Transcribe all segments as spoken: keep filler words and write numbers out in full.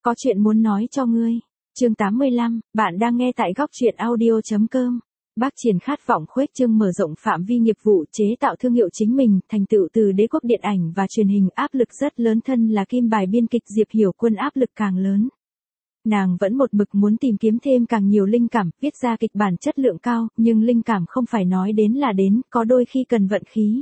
Có chuyện muốn nói cho ngươi. Chương tám mươi lăm, bạn đang nghe tại góc truyện audio chấm com. Bác Triển khát vọng khuếch trương mở rộng phạm vi nghiệp vụ chế tạo thương hiệu chính mình, thành tựu từ đế quốc điện ảnh và truyền hình áp lực rất lớn, thân là kim bài biên kịch Diệp Hiểu Quân áp lực càng lớn. Nàng vẫn một mực muốn tìm kiếm thêm càng nhiều linh cảm, viết ra kịch bản chất lượng cao, nhưng linh cảm không phải nói đến là đến, có đôi khi cần vận khí.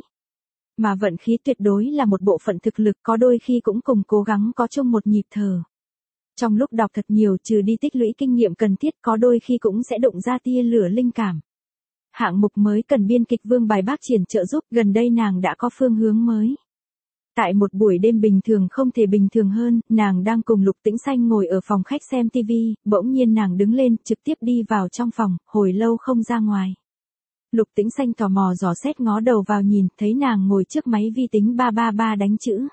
Mà vận khí tuyệt đối là một bộ phận thực lực, có đôi khi cũng cùng cố gắng có chung một nhịp thở. Trong lúc đọc thật nhiều, trừ đi tích lũy kinh nghiệm cần thiết, có đôi khi cũng sẽ đụng ra tia lửa linh cảm. Hạng mục mới cần biên kịch Vương bài Bác Triển trợ giúp, gần đây nàng đã có phương hướng mới. Tại một buổi đêm bình thường không thể bình thường hơn, nàng đang cùng Lục Tĩnh Xanh ngồi ở phòng khách xem tivi, bỗng nhiên nàng đứng lên, trực tiếp đi vào trong phòng, hồi lâu không ra ngoài. Lục Tĩnh Xanh tò mò dò xét ngó đầu vào nhìn, thấy nàng ngồi trước máy vi tính ba ba ba đánh chữ.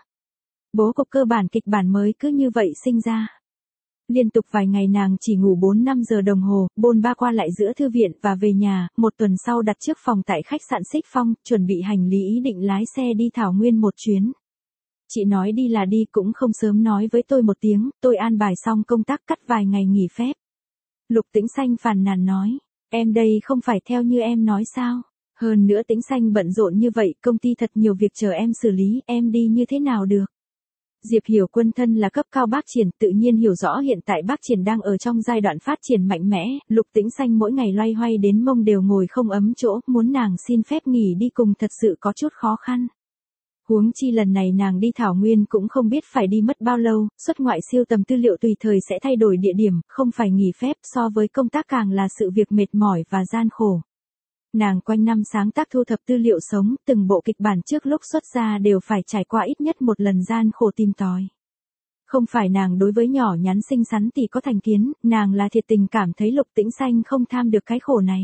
Bố cục cơ bản kịch bản mới cứ như vậy sinh ra. Liên tục vài ngày nàng chỉ ngủ bốn năm giờ đồng hồ, bôn ba qua lại giữa thư viện và về nhà, một tuần sau đặt trước phòng tại khách sạn Xích Phong, chuẩn bị hành lý ý định lái xe đi Thảo Nguyên một chuyến. Chị nói đi là đi, cũng không sớm nói với tôi một tiếng, tôi an bài xong công tác cắt vài ngày nghỉ phép. Lục Tĩnh Xanh phàn nàn nói, em đây không phải theo như em nói sao? Hơn nữa Tĩnh Xanh bận rộn như vậy, công ty thật nhiều việc chờ em xử lý, em đi như thế nào được? Diệp Hiểu Quân thân là cấp cao Bác Triển, tự nhiên hiểu rõ hiện tại Bác Triển đang ở trong giai đoạn phát triển mạnh mẽ, Lục Tĩnh Xanh mỗi ngày loay hoay đến mông đều ngồi không ấm chỗ, muốn nàng xin phép nghỉ đi cùng thật sự có chút khó khăn. Huống chi lần này nàng đi Thảo Nguyên cũng không biết phải đi mất bao lâu, xuất ngoại siêu tầm tư liệu tùy thời sẽ thay đổi địa điểm, không phải nghỉ phép, so với công tác càng là sự việc mệt mỏi và gian khổ. Nàng quanh năm sáng tác thu thập tư liệu sống, từng bộ kịch bản trước lúc xuất ra đều phải trải qua ít nhất một lần gian khổ tìm tòi. Không phải nàng đối với nhỏ nhắn xinh xắn thì có thành kiến, nàng là thiệt tình cảm thấy Lục Tĩnh Xanh không tham được cái khổ này.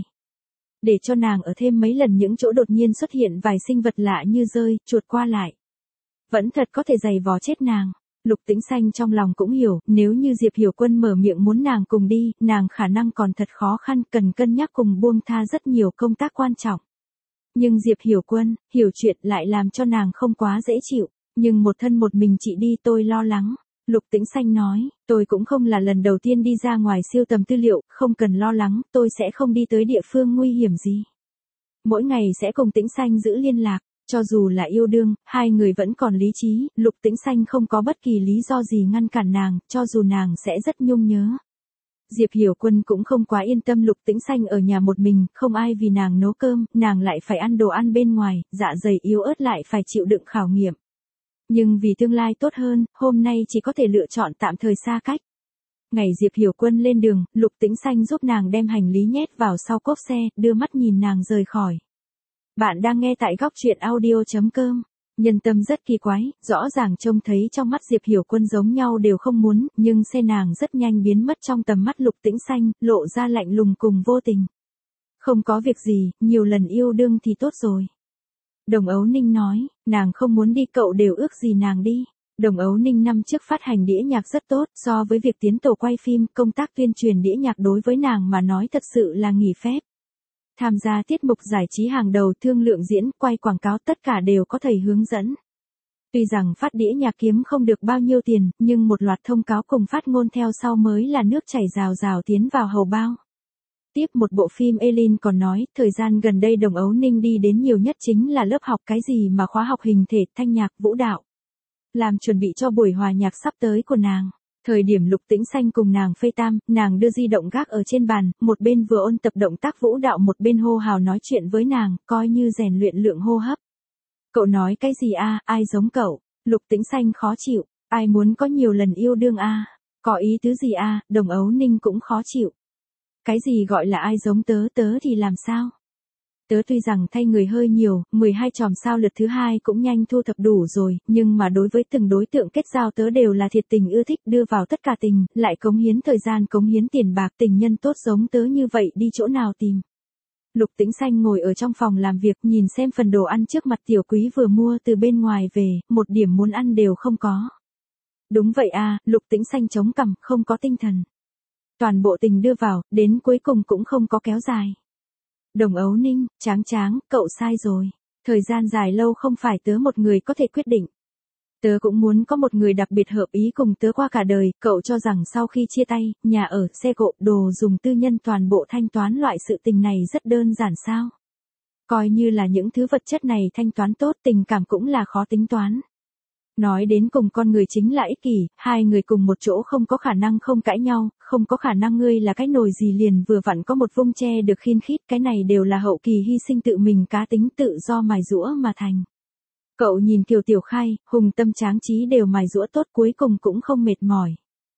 Để cho nàng ở thêm mấy lần những chỗ đột nhiên xuất hiện vài sinh vật lạ như rơi, chuột qua lại. Vẫn thật có thể giày vò chết nàng. Lục Tĩnh Xanh trong lòng cũng hiểu, nếu như Diệp Hiểu Quân mở miệng muốn nàng cùng đi, nàng khả năng còn thật khó khăn, cần cân nhắc cùng buông tha rất nhiều công tác quan trọng. Nhưng Diệp Hiểu Quân, hiểu chuyện lại làm cho nàng không quá dễ chịu, nhưng một thân một mình chị đi tôi lo lắng. Lục Tĩnh Xanh nói, tôi cũng không là lần đầu tiên đi ra ngoài siêu tầm tư liệu, không cần lo lắng, tôi sẽ không đi tới địa phương nguy hiểm gì. Mỗi ngày sẽ cùng Tĩnh Xanh giữ liên lạc. Cho dù là yêu đương, hai người vẫn còn lý trí, Lục Tĩnh Xanh không có bất kỳ lý do gì ngăn cản nàng, cho dù nàng sẽ rất nhung nhớ. Diệp Hiểu Quân cũng không quá yên tâm Lục Tĩnh Xanh ở nhà một mình, không ai vì nàng nấu cơm, nàng lại phải ăn đồ ăn bên ngoài, dạ dày yếu ớt lại phải chịu đựng khảo nghiệm. Nhưng vì tương lai tốt hơn, hôm nay chỉ có thể lựa chọn tạm thời xa cách. Ngày Diệp Hiểu Quân lên đường, Lục Tĩnh Xanh giúp nàng đem hành lý nhét vào sau cốp xe, đưa mắt nhìn nàng rời khỏi. Bạn đang nghe tại góc truyện audio chấm com. Nhân tâm rất kỳ quái, rõ ràng trông thấy trong mắt Diệp Hiểu Quân giống nhau đều không muốn, nhưng xe nàng rất nhanh biến mất trong tầm mắt Lục Tĩnh Xanh, lộ ra lạnh lùng cùng vô tình. Không có việc gì, nhiều lần yêu đương thì tốt rồi. Đồng Ấu Ninh nói, nàng không muốn đi, cậu đều ước gì nàng đi. Đồng Ấu Ninh năm trước phát hành đĩa nhạc rất tốt, so với việc tiến tổ quay phim, công tác tuyên truyền đĩa nhạc đối với nàng mà nói thật sự là nghỉ phép. Tham gia tiết mục giải trí hàng đầu, thương lượng diễn, quay quảng cáo tất cả đều có thầy hướng dẫn. Tuy rằng phát đĩa nhạc kiếm không được bao nhiêu tiền, nhưng một loạt thông cáo cùng phát ngôn theo sau mới là nước chảy rào rào tiến vào hầu bao. Tiếp một bộ phim Elin còn nói, thời gian gần đây Đồng Ấu Ninh đi đến nhiều nhất chính là lớp học cái gì mà khóa học hình thể, thanh nhạc, vũ đạo. Làm chuẩn bị cho buổi hòa nhạc sắp tới của nàng. Thời điểm Lục Tĩnh Xanh cùng nàng phây tam, nàng đưa di động gác ở trên bàn, một bên vừa ôn tập động tác vũ đạo một bên hô hào nói chuyện với nàng, coi như rèn luyện lượng hô hấp. Cậu nói cái gì a, ai giống cậu? Lục Tĩnh Xanh khó chịu, ai muốn có nhiều lần yêu đương a? Có ý tứ gì a? Đồng Ấu Ninh cũng khó chịu. Cái gì gọi là ai giống tớ, tớ thì làm sao? Tớ tuy rằng thay người hơi nhiều, mười hai chòm sao lượt thứ hai cũng nhanh thu thập đủ rồi, nhưng mà đối với từng đối tượng kết giao tớ đều là thiệt tình ưa thích, đưa vào tất cả tình, lại cống hiến thời gian, cống hiến tiền bạc, tình nhân tốt giống tớ như vậy đi chỗ nào tìm. Lục Tĩnh Xanh ngồi ở trong phòng làm việc, nhìn xem phần đồ ăn trước mặt Tiểu Quý vừa mua từ bên ngoài về, một điểm muốn ăn đều không có. Đúng vậy à, Lục Tĩnh Xanh chống cằm, không có tinh thần. Toàn bộ tình đưa vào, đến cuối cùng cũng không có kéo dài. Đồng Ấu Ninh, Tráng Tráng, cậu sai rồi. Thời gian dài lâu không phải tớ một người có thể quyết định. Tớ cũng muốn có một người đặc biệt hợp ý cùng tớ qua cả đời, cậu cho rằng sau khi chia tay, nhà ở, xe cộ, đồ dùng tư nhân toàn bộ thanh toán loại sự tình này rất đơn giản sao? Coi như là những thứ vật chất này thanh toán tốt, tình cảm cũng là khó tính toán. Nói đến cùng con người chính là ích kỷ, hai người cùng một chỗ không có khả năng không cãi nhau, không có khả năng ngươi là cái nồi gì liền vừa vặn có một vung tre được khiên khít, cái này đều là hậu kỳ hy sinh tự mình cá tính tự do mài giũa mà thành. Cậu nhìn Kiều Tiểu Khai, hùng tâm tráng trí đều mài giũa tốt cuối cùng cũng không mệt mỏi.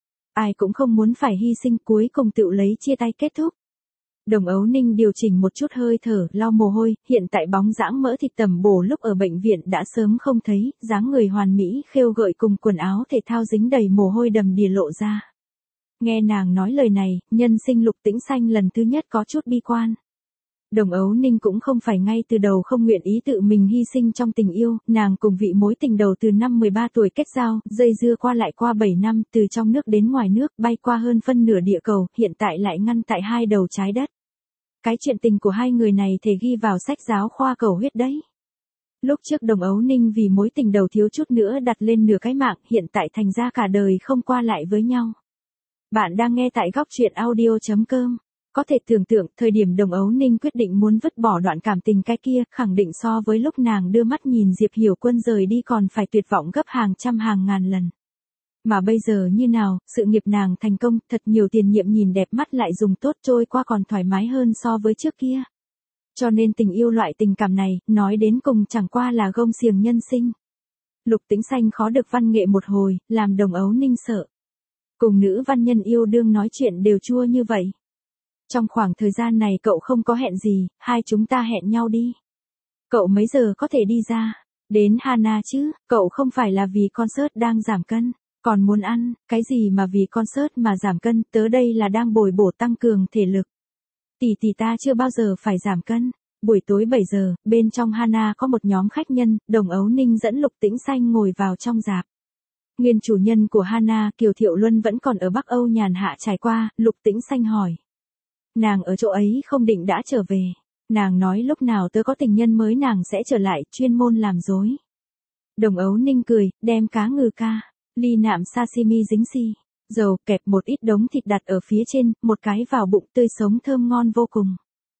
Ai cũng không muốn phải hy sinh cuối cùng tự lấy chia tay kết thúc. Đồng Ấu Ninh điều chỉnh một chút hơi thở, lau mồ hôi, hiện tại bóng dãng mỡ thịt tầm bổ lúc ở bệnh viện đã sớm không thấy, dáng người hoàn mỹ khêu gợi cùng quần áo thể thao dính đầy mồ hôi đầm đìa lộ ra. Nghe nàng nói lời này, nhân sinh Lục Tĩnh Xanh lần thứ nhất có chút bi quan. Đồng Ấu Ninh cũng không phải ngay từ đầu không nguyện ý tự mình hy sinh trong tình yêu, nàng cùng vị mối tình đầu từ năm mười ba tuổi kết giao, dây dưa qua lại qua bảy năm, từ trong nước đến ngoài nước, bay qua hơn phân nửa địa cầu, hiện tại lại ngăn tại hai đầu trái đất. Cái chuyện tình của hai người này thể ghi vào sách giáo khoa cầu huyết đấy. Lúc trước Đồng Ấu Ninh vì mối tình đầu thiếu chút nữa đặt lên nửa cái mạng, hiện tại thành ra cả đời không qua lại với nhau. Bạn đang nghe tại góc truyện audio chấm com. Có thể tưởng tượng, thời điểm Đồng Ấu Ninh quyết định muốn vứt bỏ đoạn cảm tình cái kia, khẳng định so với lúc nàng đưa mắt nhìn Diệp Hiểu Quân rời đi còn phải tuyệt vọng gấp hàng trăm hàng ngàn lần. Mà bây giờ như nào, sự nghiệp nàng thành công, thật nhiều tiền nhiệm nhìn đẹp mắt lại dùng tốt trôi qua còn thoải mái hơn so với trước kia. Cho nên tình yêu loại tình cảm này, nói đến cùng chẳng qua là gông xiềng nhân sinh. Lục Tĩnh Xanh khó được văn nghệ một hồi, làm Đồng Ấu Ninh sợ. Cùng nữ văn nhân yêu đương nói chuyện đều chua như vậy. Trong khoảng thời gian này cậu không có hẹn gì, hai chúng ta hẹn nhau đi. Cậu mấy giờ có thể đi ra? Đến Hana chứ, cậu không phải là vì concert đang giảm cân, còn muốn ăn, cái gì mà vì concert mà giảm cân, tớ đây là đang bồi bổ tăng cường thể lực. Tỷ tỷ ta chưa bao giờ phải giảm cân. Buổi tối bảy giờ, bên trong Hana có một nhóm khách nhân, Đồng Ấu Ninh dẫn Lục Tĩnh Xanh ngồi vào trong rạp. Nguyên chủ nhân của Hana, Kiều Thiệu Luân vẫn còn ở Bắc Âu nhàn hạ trải qua, Lục Tĩnh Xanh hỏi. Nàng ở chỗ ấy không định đã trở về. Nàng nói lúc nào tớ có tình nhân mới nàng sẽ trở lại, chuyên môn làm dối. Đồng Ấu Ninh cười, đem cá ngừ ca, ly nạm sashimi dính xi, dầu kẹp một ít đống thịt đặt ở phía trên, một cái vào bụng tươi sống thơm ngon vô cùng.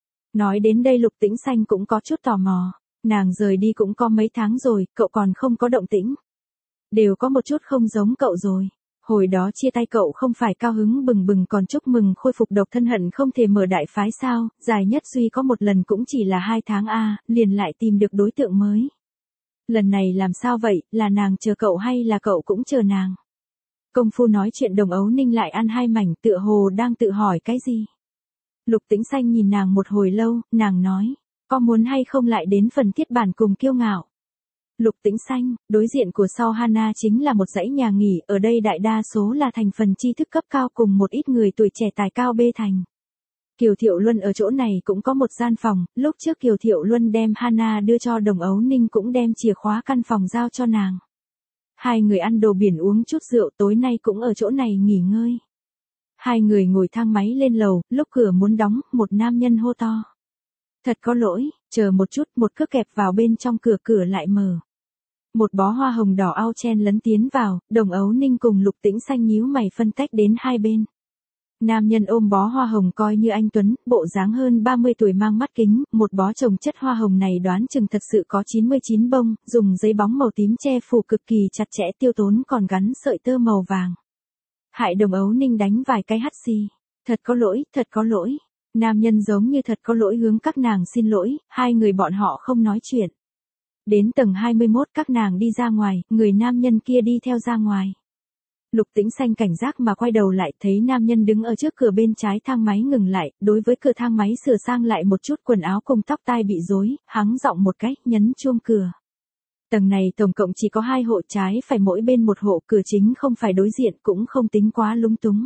Nói đến đây Lục Tĩnh Xanh cũng có chút tò mò. Nàng rời đi cũng có mấy tháng rồi, cậu còn không có động tĩnh. Đều có một chút không giống cậu rồi. Hồi đó chia tay cậu không phải cao hứng bừng bừng còn chúc mừng khôi phục độc thân hận không thể mở đại phái sao, dài nhất duy có một lần cũng chỉ là hai tháng a, liền lại tìm được đối tượng mới. Lần này làm sao vậy, là nàng chờ cậu hay là cậu cũng chờ nàng? Công phu nói chuyện Đồng Ấu Ninh lại ăn hai mảnh tựa hồ đang tự hỏi cái gì. Lục Tĩnh Xanh nhìn nàng một hồi lâu, nàng nói, có muốn hay không lại đến phần thiết bản cùng kiêu ngạo. Lục Tĩnh Xanh, đối diện của sau Hana chính là một dãy nhà nghỉ, ở đây đại đa số là thành phần tri thức cấp cao cùng một ít người tuổi trẻ tài cao bê thành. Kiều Thiệu Luân ở chỗ này cũng có một gian phòng, lúc trước Kiều Thiệu Luân đem Hana đưa cho Đồng Ấu Ninh cũng đem chìa khóa căn phòng giao cho nàng. Hai người ăn đồ biển uống chút rượu tối nay cũng ở chỗ này nghỉ ngơi. Hai người ngồi thang máy lên lầu, lúc cửa muốn đóng, một nam nhân hô to. Thật có lỗi, chờ một chút, một cước kẹp vào bên trong cửa cửa lại mở. Một bó hoa hồng đỏ ao chen lấn tiến vào, Đồng Ấu Ninh cùng Lục Tĩnh Xanh nhíu mày phân tách đến hai bên. Nam nhân ôm bó hoa hồng coi như anh tuấn, bộ dáng hơn ba mươi tuổi mang mắt kính, một bó trồng chất hoa hồng này đoán chừng thật sự có chín mươi chín bông, dùng giấy bóng màu tím che phủ cực kỳ chặt chẽ tiêu tốn còn gắn sợi tơ màu vàng. Hại Đồng Ấu Ninh đánh vài cái hắt xì. Thật có lỗi, thật có lỗi. Nam nhân giống như thật có lỗi hướng các nàng xin lỗi, hai người bọn họ không nói chuyện. Đến tầng hai mươi mốt các nàng đi ra ngoài, người nam nhân kia đi theo ra ngoài. Lục Tĩnh Xanh cảnh giác mà quay đầu lại thấy nam nhân đứng ở trước cửa bên trái thang máy ngừng lại, đối với cửa thang máy sửa sang lại một chút quần áo cùng tóc tai bị rối, hắng giọng một cái, nhấn chuông cửa. Tầng này tổng cộng chỉ có hai hộ trái phải mỗi bên một hộ, cửa chính không phải đối diện cũng không tính quá lúng túng.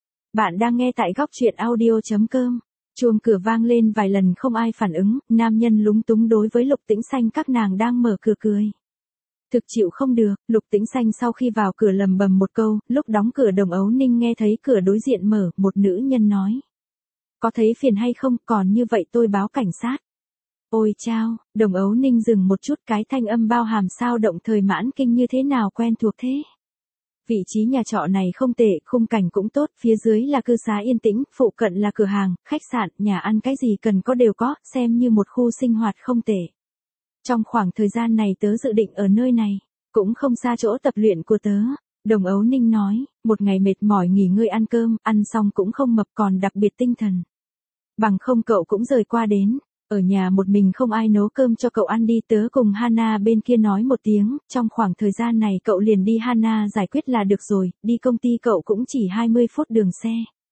Bạn đang nghe tại góc truyện audio chấm com. Chuông cửa vang lên vài lần không ai phản ứng, nam nhân lúng túng đối với Lục Tĩnh Xanh các nàng đang mở cửa cười. Thực chịu không được, Lục Tĩnh Xanh sau khi vào cửa lầm bầm một câu, lúc đóng cửa Đồng Ấu Ninh nghe thấy cửa đối diện mở, một nữ nhân nói. Có thấy phiền hay không, còn như vậy tôi báo cảnh sát. Ôi chao, Đồng Ấu Ninh dừng một chút, cái thanh âm bao hàm sao động thời mãn kinh như thế nào quen thuộc thế. Vị trí nhà trọ này không tệ, khung cảnh cũng tốt, phía dưới là cư xá yên tĩnh, phụ cận là cửa hàng, khách sạn, nhà ăn, cái gì cần có đều có, xem như một khu sinh hoạt không tệ. Trong khoảng thời gian này tớ dự định ở nơi này, cũng không xa chỗ tập luyện của tớ. Đồng Ấu Ninh nói, một ngày mệt mỏi nghỉ ngơi ăn cơm, ăn xong cũng không mập còn đặc biệt tinh thần. Bằng không cậu cũng rời qua đến, ở nhà một mình không ai nấu cơm cho cậu ăn đi, tớ cùng Hana bên kia nói một tiếng, trong khoảng thời gian này cậu liền đi Hana giải quyết là được rồi, đi công ty cậu cũng chỉ hai mươi phút đường xe.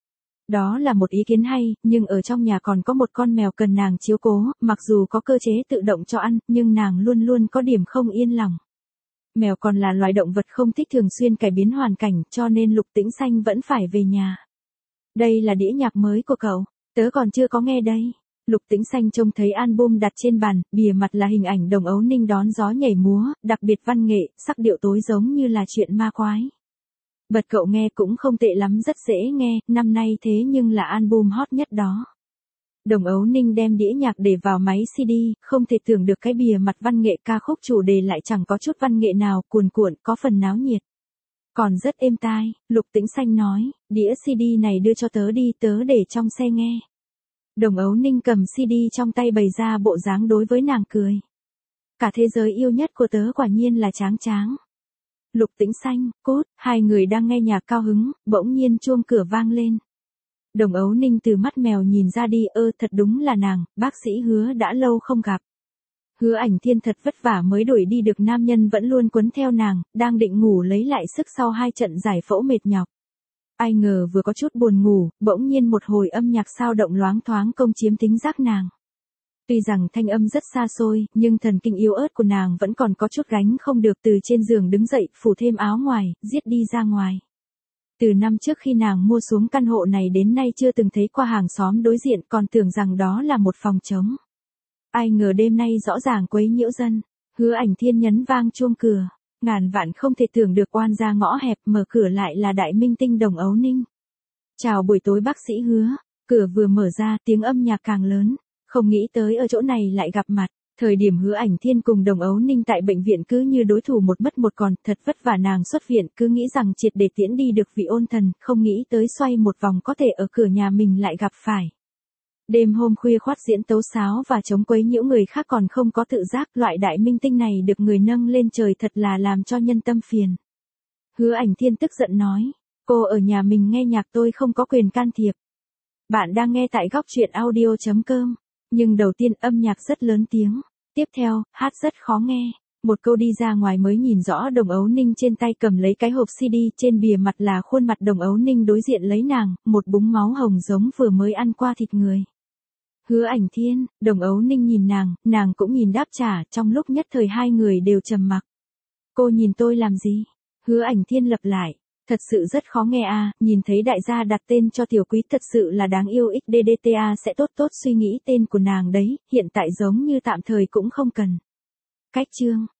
Đó là một ý kiến hay, nhưng ở trong nhà còn có một con mèo cần nàng chiếu cố, mặc dù có cơ chế tự động cho ăn, nhưng nàng luôn luôn có điểm không yên lòng. Mèo còn là loài động vật không thích thường xuyên cải biến hoàn cảnh, cho nên Lục Tĩnh Xanh vẫn phải về nhà. Đây là đĩa nhạc mới của cậu, tớ còn chưa có nghe đây. Lục Tĩnh Xanh trông thấy album đặt trên bàn, bìa mặt là hình ảnh Đồng Ấu Ninh đón gió nhảy múa, đặc biệt văn nghệ, sắc điệu tối giống như là chuyện ma quái. Bật cậu nghe cũng không tệ lắm, rất dễ nghe, năm nay thế nhưng là album hot nhất đó. Đồng Ấu Ninh đem đĩa nhạc để vào máy xê đê, không thể tưởng được cái bìa mặt văn nghệ ca khúc chủ đề lại chẳng có chút văn nghệ nào, cuồn cuộn, có phần náo nhiệt. Còn rất êm tai, Lục Tĩnh Xanh nói, đĩa xê đê này đưa cho tớ đi, tớ để trong xe nghe. Đồng Ấu Ninh cầm xê đê trong tay bày ra bộ dáng đối với nàng cười. Cả thế giới yêu nhất của tớ quả nhiên là Tráng Tráng. Lục Tĩnh Xanh, Cốt, hai người đang nghe nhạc cao hứng, bỗng nhiên chuông cửa vang lên. Đồng Ấu Ninh từ mắt mèo nhìn ra đi, ơ thật đúng là nàng, bác sĩ Hứa đã lâu không gặp. Hứa Ảnh Thiên thật vất vả mới đuổi đi được nam nhân vẫn luôn quấn theo nàng, đang định ngủ lấy lại sức sau hai trận giải phẫu mệt nhọc. Ai ngờ vừa có chút buồn ngủ, bỗng nhiên một hồi âm nhạc sao động loáng thoáng công chiếm tính giác nàng. Tuy rằng thanh âm rất xa xôi, nhưng thần kinh yếu ớt của nàng vẫn còn có chút gánh không được, từ trên giường đứng dậy, phủ thêm áo ngoài, giết đi ra ngoài. Từ năm trước khi nàng mua xuống căn hộ này đến nay chưa từng thấy qua hàng xóm đối diện, còn tưởng rằng đó là một phòng trống. Ai ngờ đêm nay rõ ràng quấy nhiễu dân. Hứa Ảnh Thiên nhấn vang chuông cửa. Ngàn vạn không thể tưởng được oan ra ngõ hẹp, mở cửa lại là đại minh tinh Đồng Ấu Ninh. Chào buổi tối bác sĩ Hứa. Cửa vừa mở ra tiếng âm nhạc càng lớn. Không nghĩ tới ở chỗ này lại gặp mặt. Thời điểm Hứa Ảnh Thiên cùng Đồng Ấu Ninh tại bệnh viện cứ như đối thủ một mất một còn, thật vất vả nàng xuất viện, cứ nghĩ rằng triệt để tiễn đi được vị ôn thần, không nghĩ tới xoay một vòng có thể ở cửa nhà mình lại gặp phải. Đêm hôm khuya khoắt diễn tấu sáo và chống quấy nhiễu người khác còn không có tự giác, loại đại minh tinh này được người nâng lên trời thật là làm cho nhân tâm phiền. Hứa Ảnh Thiên tức giận nói, cô ở nhà mình nghe nhạc tôi không có quyền can thiệp. Bạn đang nghe tại góc truyện audio chấm com. Nhưng đầu tiên âm nhạc rất lớn tiếng, tiếp theo, hát rất khó nghe. Một câu đi ra ngoài mới nhìn rõ Đồng Ấu Ninh trên tay cầm lấy cái hộp xê đê, trên bìa mặt là khuôn mặt Đồng Ấu Ninh đối diện lấy nàng, một búng máu hồng giống vừa mới ăn qua thịt người. Hứa Ảnh Thiên, Đồng Ấu Ninh nhìn nàng, nàng cũng nhìn đáp trả, trong lúc nhất thời hai người đều trầm mặc. Cô nhìn tôi làm gì? Hứa Ảnh Thiên lặp lại. Thật sự rất khó nghe à, nhìn thấy đại gia đặt tên cho tiểu quý thật sự là đáng yêu, ích đê đê tê a sẽ tốt tốt suy nghĩ tên của nàng đấy, hiện tại giống như tạm thời cũng không cần. Cách chương,